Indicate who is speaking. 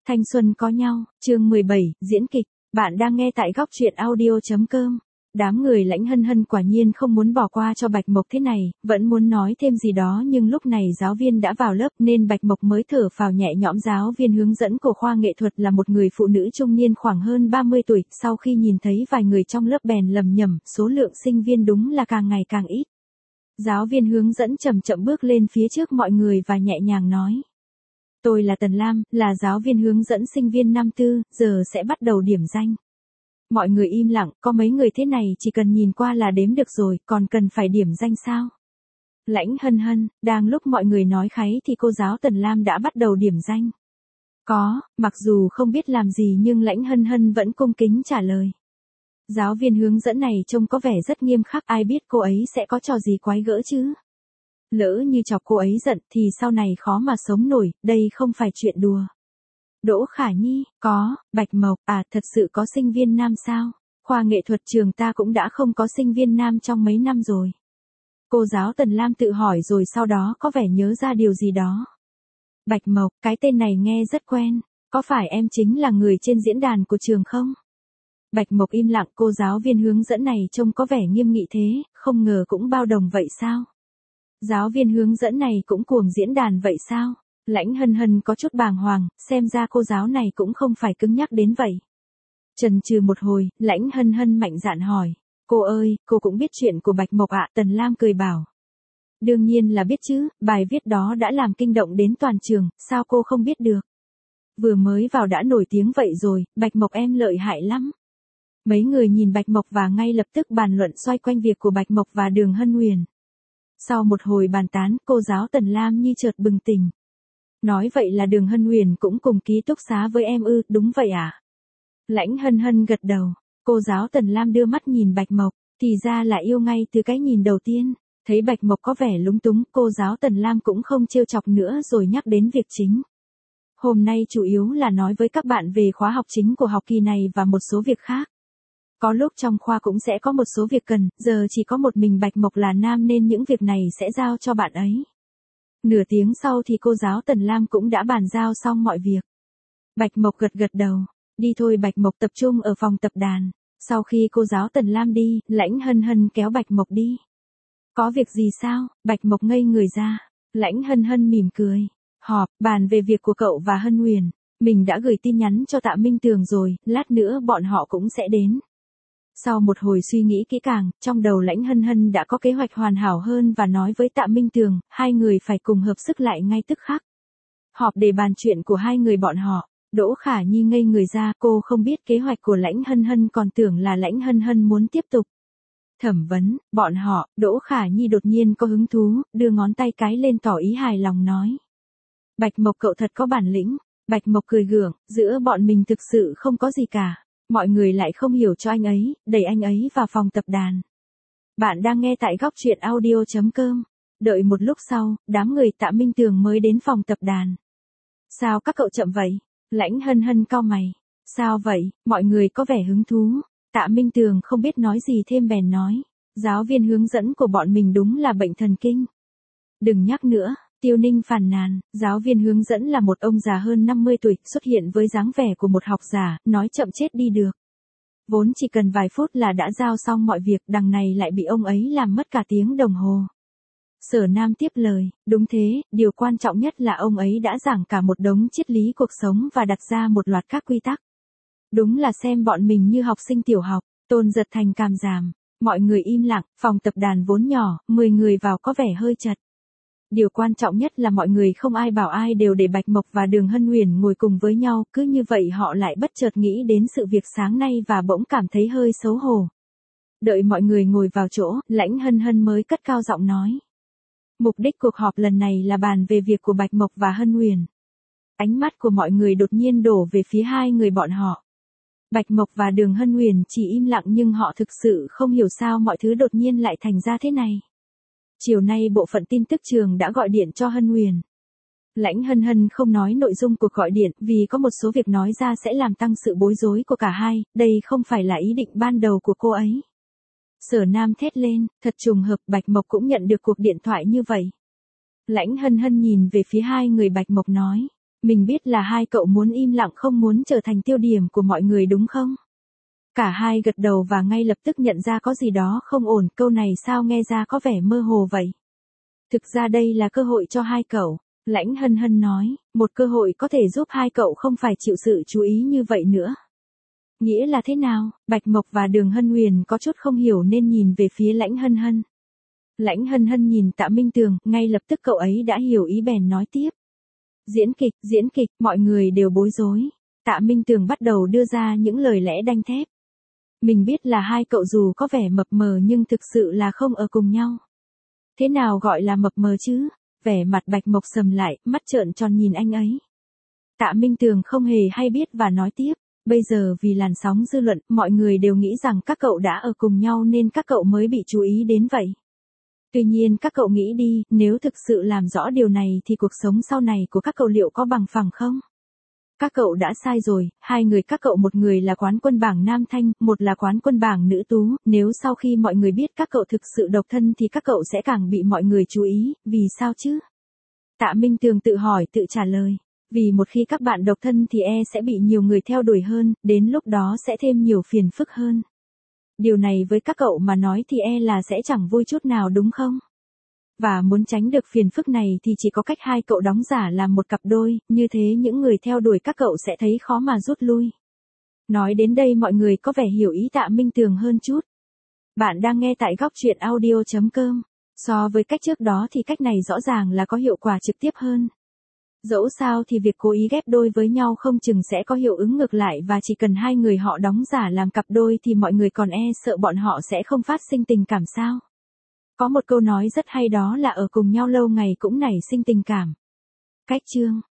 Speaker 1: Thanh xuân có nhau, chương 17, diễn kịch. Bạn đang nghe tại góc truyện audio.com. Đám người Lãnh Hân Hân quả nhiên không muốn bỏ qua cho Bạch Mộc thế này, vẫn muốn nói thêm gì đó nhưng lúc này giáo viên đã vào lớp nên Bạch Mộc mới thở phào nhẹ nhõm. Giáo viên hướng dẫn của khoa nghệ thuật là một người phụ nữ trung niên khoảng hơn 30 tuổi, sau khi nhìn thấy vài người trong lớp bèn lầm nhầm, số lượng sinh viên đúng là càng ngày càng ít. Giáo viên hướng dẫn chậm chậm bước lên phía trước mọi người và nhẹ nhàng nói. Tôi là Tần Lam, là giáo viên hướng dẫn sinh viên năm tư, giờ sẽ bắt đầu điểm danh. Mọi người im lặng, có mấy người thế này chỉ cần nhìn qua là đếm được rồi, còn cần phải điểm danh sao? Lãnh Hân Hân, đang lúc mọi người nói kháy thì cô giáo Tần Lam đã bắt đầu điểm danh. Có, mặc dù không biết làm gì nhưng Lãnh Hân Hân vẫn cung kính trả lời. Giáo viên hướng dẫn này trông có vẻ rất nghiêm khắc, ai biết cô ấy sẽ có trò gì quái gỡ chứ? Lỡ như chọc cô ấy giận thì sau này khó mà sống nổi, đây không phải chuyện đùa. Đỗ Khả Nhi, có, Bạch Mộc, thật sự có sinh viên nam sao? Khoa nghệ thuật trường ta cũng đã không có sinh viên nam trong mấy năm rồi. Cô giáo Tần Lam tự hỏi rồi sau đó có vẻ nhớ ra điều gì đó. Bạch Mộc, cái tên này nghe rất quen, có phải em chính là người trên diễn đàn của trường không? Bạch Mộc im lặng, cô giáo viên hướng dẫn này trông có vẻ nghiêm nghị thế, không ngờ cũng bao đồng vậy sao? Giáo viên hướng dẫn này cũng cuồng diễn đàn vậy sao? Lãnh Hân Hân có chút bàng hoàng, xem ra cô giáo này cũng không phải cứng nhắc đến vậy. Chần chừ một hồi, Lãnh Hân Hân mạnh dạn hỏi. Cô ơi, cô cũng biết chuyện của Bạch Mộc ạ? Tần Lam cười bảo. Đương nhiên là biết chứ, bài viết đó đã làm kinh động đến toàn trường, sao cô không biết được? Vừa mới vào đã nổi tiếng vậy rồi, Bạch Mộc em lợi hại lắm. Mấy người nhìn Bạch Mộc và ngay lập tức bàn luận xoay quanh việc của Bạch Mộc và Đường Hân Huyền. Sau một hồi bàn tán, cô giáo Tần Lam như chợt bừng tỉnh. Nói vậy là Đường Hân Huyền cũng cùng ký túc xá với em ư? Đúng vậy à? Lãnh Hân Hân gật đầu. Cô giáo Tần Lam đưa mắt nhìn Bạch Mộc, thì ra là yêu ngay từ cái nhìn đầu tiên. Thấy Bạch Mộc có vẻ lúng túng, cô giáo Tần Lam cũng không trêu chọc nữa rồi nhắc đến việc chính. Hôm nay chủ yếu là nói với các bạn về khóa học chính của học kỳ này và một số việc khác. Có lúc trong khoa cũng sẽ có một số việc cần, giờ chỉ có một mình Bạch Mộc là nam nên những việc này sẽ giao cho bạn ấy. Nửa tiếng sau thì cô giáo Tần Lam cũng đã bàn giao xong mọi việc. Bạch Mộc gật gật đầu. Đi thôi. Bạch Mộc tập trung ở phòng tập đàn. Sau khi cô giáo Tần Lam đi, Lãnh Hân Hân kéo Bạch Mộc đi. Có việc gì sao? Bạch Mộc ngây người ra. Lãnh Hân Hân mỉm cười. Họp, bàn về việc của cậu và Hân Huyền. Mình đã gửi tin nhắn cho Tạ Minh Tường rồi, lát nữa bọn họ cũng sẽ đến. Sau một hồi suy nghĩ kỹ càng, trong đầu Lãnh Hân Hân đã có kế hoạch hoàn hảo hơn và nói với Tạ Minh Tường, hai người phải cùng hợp sức lại ngay tức khắc. Họp để bàn chuyện của hai người bọn họ. Đỗ Khả Nhi ngây người ra, cô không biết kế hoạch của Lãnh Hân Hân còn tưởng là Lãnh Hân Hân muốn tiếp tục. Thẩm vấn, bọn họ, Đỗ Khả Nhi đột nhiên có hứng thú, đưa ngón tay cái lên tỏ ý hài lòng nói. Bạch Mộc cậu thật có bản lĩnh. Bạch Mộc cười gượng, giữa bọn mình thực sự không có gì cả. Mọi người lại không hiểu cho anh ấy, đẩy anh ấy vào phòng tập đàn. Bạn đang nghe tại góc truyện audio.com. Đợi một lúc sau, đám người Tạ Minh Tường mới đến phòng tập đàn. Sao các cậu chậm vậy? Lãnh Hân Hân cau mày. Sao vậy? Mọi người có vẻ hứng thú. Tạ Minh Tường không biết nói gì thêm bèn nói. Giáo viên hướng dẫn của bọn mình đúng là bệnh thần kinh. Đừng nhắc nữa. Tiêu Ninh phàn nàn, giáo viên hướng dẫn là một ông già hơn 50 tuổi, xuất hiện với dáng vẻ của một học giả, nói chậm chết đi được. Vốn chỉ cần vài phút là đã giao xong mọi việc, đằng này lại bị ông ấy làm mất cả tiếng đồng hồ. Sở Nam tiếp lời, đúng thế, điều quan trọng nhất là ông ấy đã giảng cả một đống triết lý cuộc sống và đặt ra một loạt các quy tắc. Đúng là xem bọn mình như học sinh tiểu học. Tôn Giật Thành cảm giảm. Mọi người im lặng, phòng tập đàn vốn nhỏ, 10 người vào có vẻ hơi chật. Điều quan trọng nhất là mọi người không ai bảo ai đều để Bạch Mộc và Đường Hân Huyền ngồi cùng với nhau, cứ như vậy họ lại bất chợt nghĩ đến sự việc sáng nay và bỗng cảm thấy hơi xấu hổ. Đợi mọi người ngồi vào chỗ, Lãnh Hân Hân mới cất cao giọng nói. Mục đích cuộc họp lần này là bàn về việc của Bạch Mộc và Hân Huyền. Ánh mắt của mọi người đột nhiên đổ về phía hai người bọn họ. Bạch Mộc và Đường Hân Huyền chỉ im lặng nhưng họ thực sự không hiểu sao mọi thứ đột nhiên lại thành ra thế này. Chiều nay bộ phận tin tức trường đã gọi điện cho Hân Huyền. Lãnh Hân Hân không nói nội dung cuộc gọi điện vì có một số việc nói ra sẽ làm tăng sự bối rối của cả hai, đây không phải là ý định ban đầu của cô ấy. Sở Nam thét lên, thật trùng hợp Bạch Mộc cũng nhận được cuộc điện thoại như vậy. Lãnh Hân Hân nhìn về phía hai người Bạch Mộc nói. Mình biết là hai cậu muốn im lặng không muốn trở thành tiêu điểm của mọi người đúng không? Cả hai gật đầu và ngay lập tức nhận ra có gì đó không ổn, câu này sao nghe ra có vẻ mơ hồ vậy? Thực ra đây là cơ hội cho hai cậu, Lãnh Hân Hân nói, một cơ hội có thể giúp hai cậu không phải chịu sự chú ý như vậy nữa. Nghĩa là thế nào? Bạch Mộc và Đường Hân Huyền có chút không hiểu nên nhìn về phía Lãnh Hân Hân. Lãnh Hân Hân nhìn Tạ Minh Tường, ngay lập tức cậu ấy đã hiểu ý bèn nói tiếp. Diễn kịch, mọi người đều bối rối. Tạ Minh Tường bắt đầu đưa ra những lời lẽ đanh thép. Mình biết là hai cậu dù có vẻ mập mờ nhưng thực sự là không ở cùng nhau. Thế nào gọi là mập mờ chứ? Vẻ mặt Bạch Mộc sầm lại, mắt trợn tròn nhìn anh ấy. Tạ Minh Tường không hề hay biết và nói tiếp. Bây giờ vì làn sóng dư luận, mọi người đều nghĩ rằng các cậu đã ở cùng nhau nên các cậu mới bị chú ý đến vậy. Tuy nhiên các cậu nghĩ đi, nếu thực sự làm rõ điều này thì cuộc sống sau này của các cậu liệu có bằng phẳng không? Các cậu đã sai rồi, hai người các cậu, một người là quán quân bảng nam thanh, một là quán quân bảng nữ tú, nếu sau khi mọi người biết các cậu thực sự độc thân thì các cậu sẽ càng bị mọi người chú ý, vì sao chứ? Tạ Minh Tường tự hỏi tự trả lời. Vì một khi các bạn độc thân thì sẽ bị nhiều người theo đuổi hơn, đến lúc đó sẽ thêm nhiều phiền phức hơn. Điều này với các cậu mà nói thì là sẽ chẳng vui chút nào đúng không? Và muốn tránh được phiền phức này thì chỉ có cách hai cậu đóng giả làm một cặp đôi, như thế những người theo đuổi các cậu sẽ thấy khó mà rút lui. Nói đến đây mọi người có vẻ hiểu ý Tạ Minh Tường hơn chút. Bạn đang nghe tại góc truyện audio.com. So với cách trước đó thì cách này rõ ràng là có hiệu quả trực tiếp hơn. Dẫu sao thì việc cố ý ghép đôi với nhau không chừng sẽ có hiệu ứng ngược lại và chỉ cần hai người họ đóng giả làm cặp đôi thì mọi người còn sợ bọn họ sẽ không phát sinh tình cảm sao. Có một câu nói rất hay đó là ở cùng nhau lâu ngày cũng nảy sinh tình cảm. Cách chương